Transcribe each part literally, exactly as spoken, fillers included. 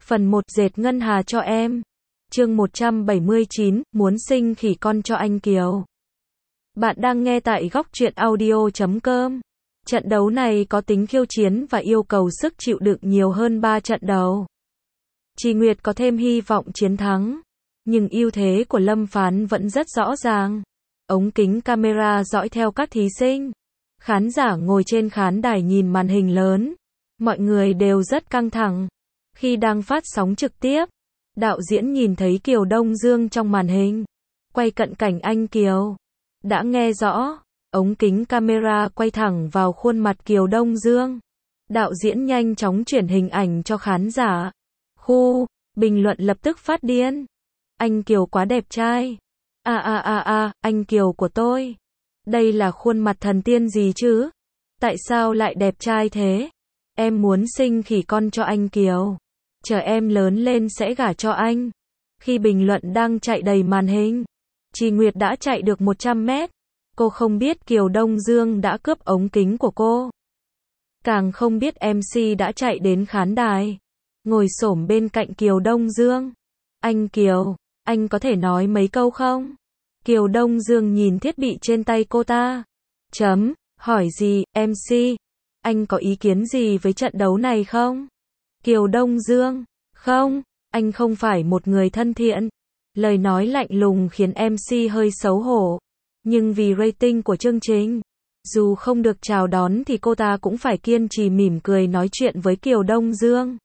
Phần một dệt ngân hà cho em. Chương một trăm bảy mươi chín, muốn sinh khỉ con cho anh Kiều. Bạn đang nghe tại góc truyện audio chấm com. Trận đấu này có tính khiêu chiến và yêu cầu sức chịu đựng nhiều hơn ba trận đấu. Trì Nguyệt có thêm hy vọng chiến thắng, nhưng ưu thế của Lâm Phán vẫn rất rõ ràng. Ống kính camera dõi theo các thí sinh. Khán giả ngồi trên khán đài nhìn màn hình lớn. Mọi người đều rất căng thẳng. Khi đang phát sóng trực tiếp, đạo diễn nhìn thấy Kiều Đông Dương trong màn hình. Quay cận cảnh anh Kiều. Đã nghe rõ, ống kính camera quay thẳng vào khuôn mặt Kiều Đông Dương. Đạo diễn nhanh chóng chuyển hình ảnh cho khán giả. Khu, bình luận lập tức phát điên. Anh Kiều quá đẹp trai. À à à à, anh Kiều của tôi. Đây là khuôn mặt thần tiên gì chứ? Tại sao lại đẹp trai thế? Em muốn sinh khỉ con cho anh Kiều. Chờ em lớn lên sẽ gả cho anh. Khi bình luận đang chạy đầy màn hình, Trì Nguyệt đã chạy được một trăm mét. Cô không biết Kiều Đông Dương đã cướp ống kính của cô. Càng không biết em xê đã chạy đến khán đài, ngồi xổm bên cạnh Kiều Đông Dương. Anh Kiều, anh có thể nói mấy câu không? Kiều Đông Dương nhìn thiết bị trên tay cô ta. Chấm, hỏi gì, em xê? Anh có ý kiến gì với trận đấu này không? Kiều Đông Dương, không, anh không phải một người thân thiện. Lời nói lạnh lùng khiến em xê hơi xấu hổ. Nhưng vì rating của chương trình, dù không được chào đón thì cô ta cũng phải kiên trì mỉm cười nói chuyện với Kiều Đông Dương.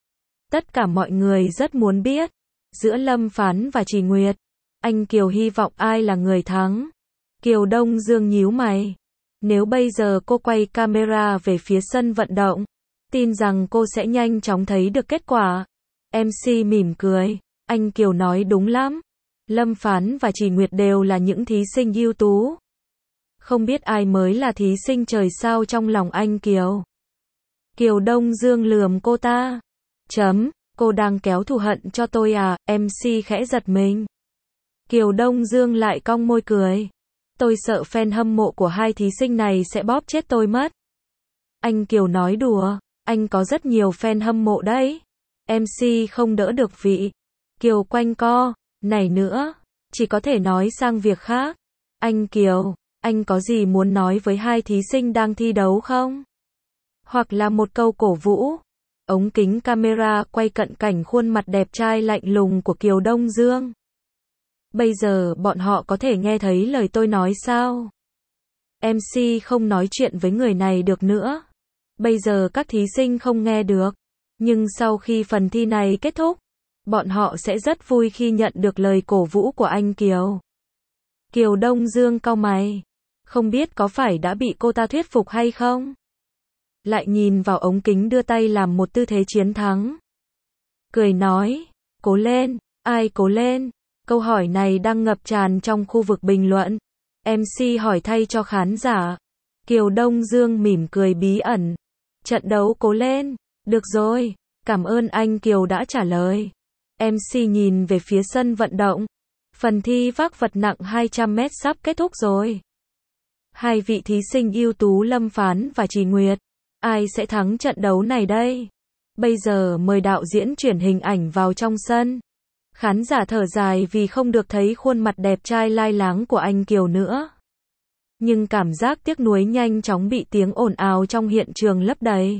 Tất cả mọi người rất muốn biết, giữa Lâm Phán và Trì Nguyệt, anh Kiều hy vọng ai là người thắng. Kiều Đông Dương nhíu mày. Nếu bây giờ cô quay camera về phía sân vận động, tin rằng cô sẽ nhanh chóng thấy được kết quả. em xê mỉm cười. Anh Kiều nói đúng lắm. Lâm Phán và Trì Nguyệt đều là những thí sinh ưu tú. Không biết ai mới là thí sinh trời sao trong lòng anh Kiều. Kiều Đông Dương lườm cô ta. Chấm, cô đang kéo thù hận cho tôi à? em xê khẽ giật mình. Kiều Đông Dương lại cong môi cười. Tôi sợ fan hâm mộ của hai thí sinh này sẽ bóp chết tôi mất. Anh Kiều nói đùa, anh có rất nhiều fan hâm mộ đấy. em xê không đỡ được vị. Kiều quanh co, này nữa, chỉ có thể nói sang việc khác. Anh Kiều, anh có gì muốn nói với hai thí sinh đang thi đấu không? Hoặc là một câu cổ vũ. Ống kính camera quay cận cảnh khuôn mặt đẹp trai lạnh lùng của Kiều Đông Dương. Bây giờ bọn họ có thể nghe thấy lời tôi nói sao? em xê không nói chuyện với người này được nữa. Bây giờ các thí sinh không nghe được. Nhưng sau khi phần thi này kết thúc, bọn họ sẽ rất vui khi nhận được lời cổ vũ của anh Kiều. Kiều Đông Dương cau mày. Không biết có phải đã bị cô ta thuyết phục hay không? Lại nhìn vào ống kính đưa tay làm một tư thế chiến thắng. Cười nói, cố lên, ai cố lên? Câu hỏi này đang ngập tràn trong khu vực bình luận. em xê hỏi thay cho khán giả. Kiều Đông Dương mỉm cười bí ẩn. Trận đấu cố lên. Được rồi, cảm ơn anh Kiều đã trả lời. em xê nhìn về phía sân vận động. Phần thi vác vật nặng hai trăm mét sắp kết thúc rồi. Hai vị thí sinh ưu tú Lâm Phán và Trì Nguyệt. Ai sẽ thắng trận đấu này đây? Bây giờ mời đạo diễn chuyển hình ảnh vào trong sân. Khán giả thở dài vì không được thấy khuôn mặt đẹp trai lai láng của anh Kiều nữa. Nhưng cảm giác tiếc nuối nhanh chóng bị tiếng ồn ào trong hiện trường lấp đầy.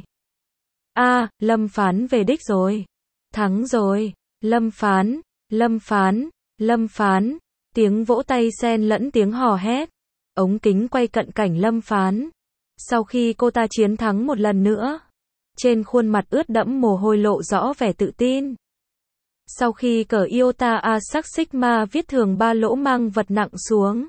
A, à, Lâm Phán về đích rồi. Thắng rồi. Lâm Phán, Lâm Phán, Lâm Phán. Tiếng vỗ tay xen lẫn tiếng hò hét. Ống kính quay cận cảnh Lâm Phán. Sau khi cô ta chiến thắng một lần nữa, trên khuôn mặt ướt đẫm mồ hôi lộ rõ vẻ tự tin. Sau khi cởi Iota A sắc Sigma viết thường ba lỗ mang vật nặng xuống,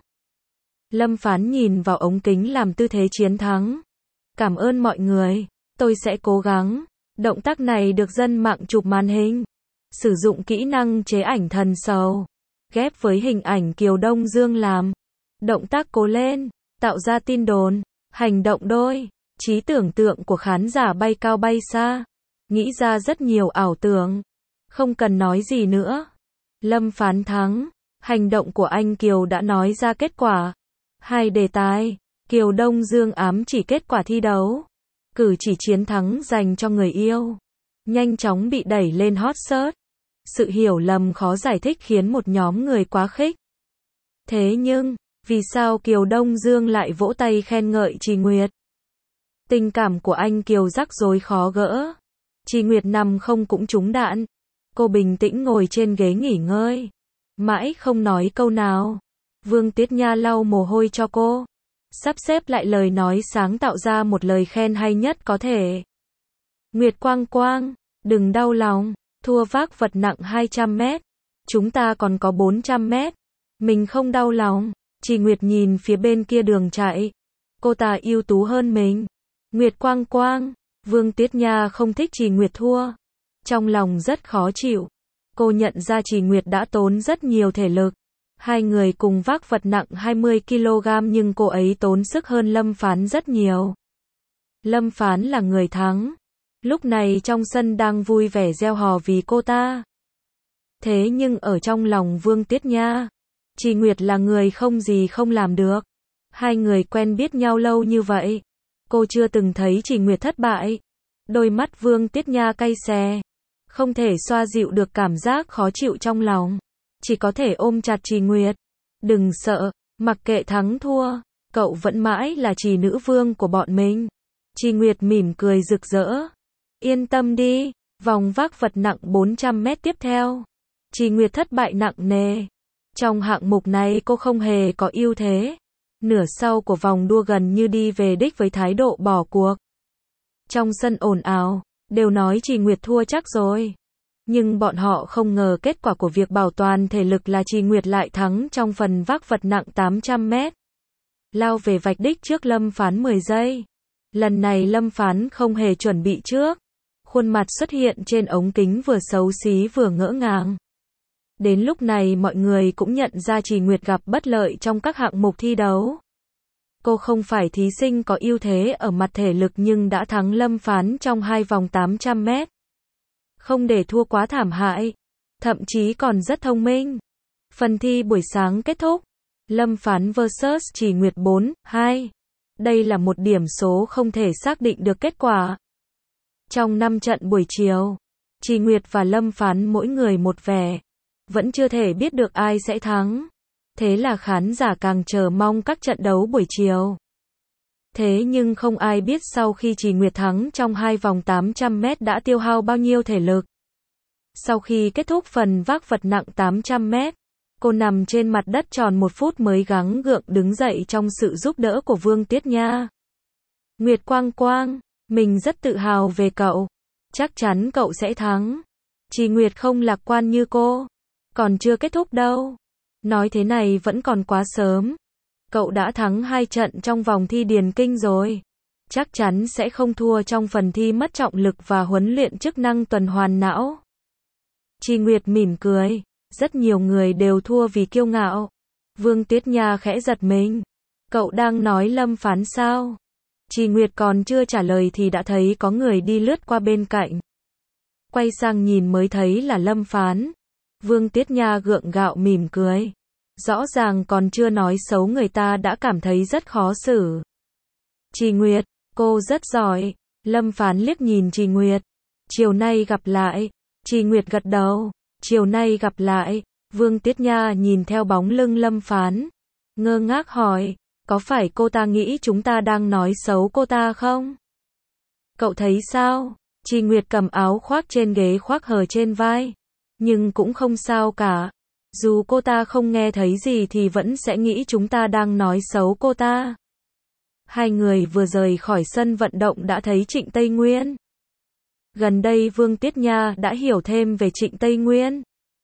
Lâm Phán nhìn vào ống kính làm tư thế chiến thắng. Cảm ơn mọi người, tôi sẽ cố gắng. Động tác này được dân mạng chụp màn hình. Sử dụng kỹ năng chế ảnh thần sầu, ghép với hình ảnh Kiều Đông Dương làm. Động tác cố lên, tạo ra tin đồn, hành động đôi. Trí tưởng tượng của khán giả bay cao bay xa. Nghĩ ra rất nhiều ảo tưởng. Không cần nói gì nữa. Lâm Phán thắng. Hành động của anh Kiều đã nói ra kết quả. Hai đề tài. Kiều Đông Dương ám chỉ kết quả thi đấu. Cử chỉ chiến thắng dành cho người yêu. nhanh chóng bị đẩy lên hot search. Sự hiểu lầm khó giải thích khiến một nhóm người quá khích. Thế nhưng, vì sao Kiều Đông Dương lại vỗ tay khen ngợi Trì Nguyệt? Tình cảm của anh Kiều rắc rối khó gỡ. Trì Nguyệt nằm không cũng trúng đạn. Cô bình tĩnh ngồi trên ghế nghỉ ngơi. Mãi không nói câu nào. Vương Tiết Nha lau mồ hôi cho cô. Sắp xếp lại lời nói sáng tạo ra một lời khen hay nhất có thể. Nguyệt Quang Quang, đừng đau lòng. Thua vác vật nặng hai trăm mét. Chúng ta còn có bốn trăm mét. Mình không đau lòng. Trì Nguyệt nhìn phía bên kia đường chạy. Cô ta ưu tú hơn mình. Nguyệt Quang Quang. Vương Tiết Nha không thích Trì Nguyệt thua. Trong lòng rất khó chịu. Cô nhận ra Trì Nguyệt đã tốn rất nhiều thể lực. Hai người cùng vác vật nặng hai mươi ki lô gam nhưng cô ấy tốn sức hơn Lâm Phán rất nhiều. Lâm Phán là người thắng. Lúc này trong sân đang vui vẻ reo hò vì cô ta. Thế nhưng ở trong lòng Vương Tiết Nha, Trì Nguyệt là người không gì không làm được. Hai người quen biết nhau lâu như vậy. Cô chưa từng thấy Trì Nguyệt thất bại. Đôi mắt Vương Tiết Nha cay xè. Không thể xoa dịu được cảm giác khó chịu trong lòng. Chỉ có thể ôm chặt Trì Nguyệt. Đừng sợ, mặc kệ thắng thua, cậu vẫn mãi là Trì nữ vương của bọn mình. Trì Nguyệt mỉm cười rực rỡ. Yên tâm đi, vòng vác vật nặng bốn trăm mét tiếp theo. Trì Nguyệt thất bại nặng nề. Trong hạng mục này cô không hề có ưu thế. Nửa sau của vòng đua gần như đi về đích với thái độ bỏ cuộc. Trong sân ồn ào, đều nói Trì Nguyệt thua chắc rồi. Nhưng bọn họ không ngờ kết quả của việc bảo toàn thể lực là Trì Nguyệt lại thắng trong phần vác vật nặng tám trăm mét. Lao về vạch đích trước Lâm Phán mười giây. Lần này Lâm Phán không hề chuẩn bị trước. Khuôn mặt xuất hiện trên ống kính vừa xấu xí vừa ngỡ ngàng. Đến lúc này mọi người cũng nhận ra Trì Nguyệt gặp bất lợi trong các hạng mục thi đấu. Cô không phải thí sinh có ưu thế ở mặt thể lực nhưng đã thắng Lâm Phán trong hai vòng tám trăm mét. Không để thua quá thảm hại. Thậm chí còn rất thông minh. Phần thi buổi sáng kết thúc. Lâm Phán versus Trì Nguyệt bốn hai. Đây là một điểm số không thể xác định được kết quả. Trong năm trận buổi chiều, Trì Nguyệt và Lâm Phán mỗi người một vẻ. Vẫn chưa thể biết được ai sẽ thắng. Thế là khán giả càng chờ mong các trận đấu buổi chiều. Thế nhưng không ai biết sau khi Trì Nguyệt thắng trong hai vòng tám trăm mét đã tiêu hao bao nhiêu thể lực. Sau khi kết thúc phần vác vật nặng tám trăm mét, cô nằm trên mặt đất tròn một phút mới gắng gượng đứng dậy trong sự giúp đỡ của Vương Tiết Nha. Nguyệt Quang Quang, mình rất tự hào về cậu. Chắc chắn cậu sẽ thắng. Trì Nguyệt không lạc quan như cô. Còn chưa kết thúc đâu. Nói thế này vẫn còn quá sớm. Cậu đã thắng hai trận trong vòng thi điền kinh rồi. Chắc chắn sẽ không thua trong phần thi mất trọng lực và huấn luyện chức năng tuần hoàn não. Trì Nguyệt mỉm cười. Rất nhiều người đều thua vì kiêu ngạo. Vương Tiết Nha khẽ giật mình. Cậu đang nói Lâm Phán sao? Trì Nguyệt còn chưa trả lời thì đã thấy có người đi lướt qua bên cạnh. Quay sang nhìn mới thấy là Lâm Phán. Vương Tiết Nha gượng gạo mỉm cười. Rõ ràng còn chưa nói xấu người ta đã cảm thấy rất khó xử. Trì Nguyệt, cô rất giỏi. Lâm Phán liếc nhìn Trì Nguyệt. Chiều nay gặp lại. Trì Nguyệt gật đầu. Chiều nay gặp lại. Vương Tiết Nha nhìn theo bóng lưng Lâm Phán. Ngơ ngác hỏi. Có phải cô ta nghĩ chúng ta đang nói xấu cô ta không? Cậu thấy sao? Trì Nguyệt cầm áo khoác trên ghế khoác hở trên vai. Nhưng cũng không sao cả. Dù cô ta không nghe thấy gì thì vẫn sẽ nghĩ chúng ta đang nói xấu cô ta. Hai người vừa rời khỏi sân vận động đã thấy Trịnh Tây Nguyên. Gần đây Vương Tiết Nha đã hiểu thêm về Trịnh Tây Nguyên.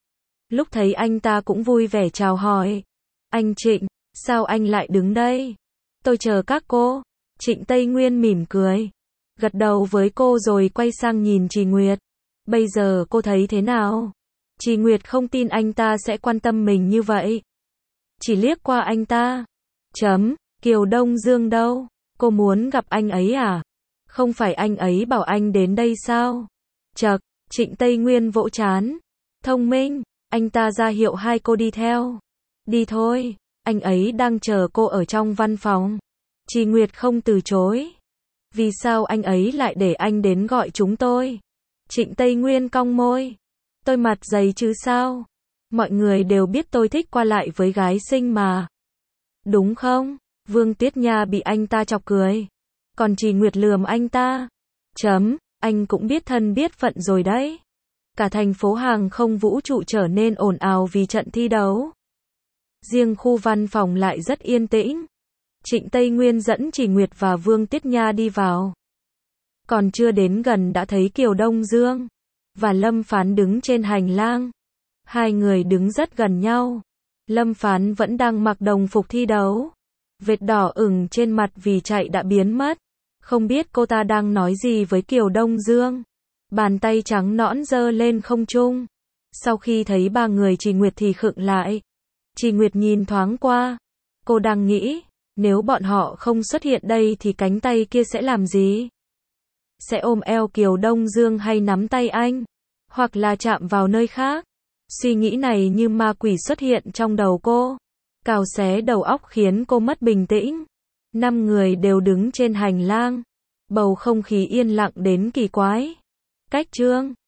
Lúc thấy anh ta cũng vui vẻ chào hỏi. Anh Trịnh, sao anh lại đứng đây? Tôi chờ các cô. Trịnh Tây Nguyên mỉm cười. Gật đầu với cô rồi quay sang nhìn Trì Nguyệt. Bây giờ cô thấy thế nào? Trì Nguyệt không tin anh ta sẽ quan tâm mình như vậy. Chỉ liếc qua anh ta. Chấm, Kiều Đông Dương đâu? Cô muốn gặp anh ấy à? Không phải anh ấy bảo anh đến đây sao? Chậc, Trịnh Tây Nguyên vỗ trán. Thông minh, anh ta ra hiệu hai cô đi theo. Đi thôi, anh ấy đang chờ cô ở trong văn phòng. Trì Nguyệt không từ chối. Vì sao anh ấy lại để anh đến gọi chúng tôi? Trịnh Tây Nguyên cong môi. Tôi mặt dày chứ sao? Mọi người đều biết tôi thích qua lại với gái xinh mà. Đúng không? Vương Tiết Nha bị anh ta chọc cười. Còn Trì Nguyệt lườm anh ta. Chấm, anh cũng biết thân biết phận rồi đấy. Cả thành phố hàng không vũ trụ trở nên ồn ào vì trận thi đấu. Riêng khu văn phòng lại rất yên tĩnh. Trịnh Tây Nguyên dẫn Trì Nguyệt và Vương Tiết Nha đi vào. Còn chưa đến gần đã thấy Kiều Đông Dương và Lâm Phán đứng trên hành lang. Hai người đứng rất gần nhau. Lâm Phán vẫn đang mặc đồng phục thi đấu. Vệt đỏ ửng trên mặt vì chạy đã biến mất. Không biết cô ta đang nói gì với Kiều Đông Dương. Bàn tay trắng nõn giơ lên không trung. Sau khi thấy ba người Trì Nguyệt thì khựng lại. Trì Nguyệt nhìn thoáng qua. Cô đang nghĩ, nếu bọn họ không xuất hiện đây thì cánh tay kia sẽ làm gì? Sẽ ôm eo Kiều Đông Dương hay nắm tay anh? Hoặc là chạm vào nơi khác? Suy nghĩ này như ma quỷ xuất hiện trong đầu cô. Cào xé đầu óc khiến cô mất bình tĩnh. Năm người đều đứng trên hành lang. Bầu không khí yên lặng đến kỳ quái. Cách chương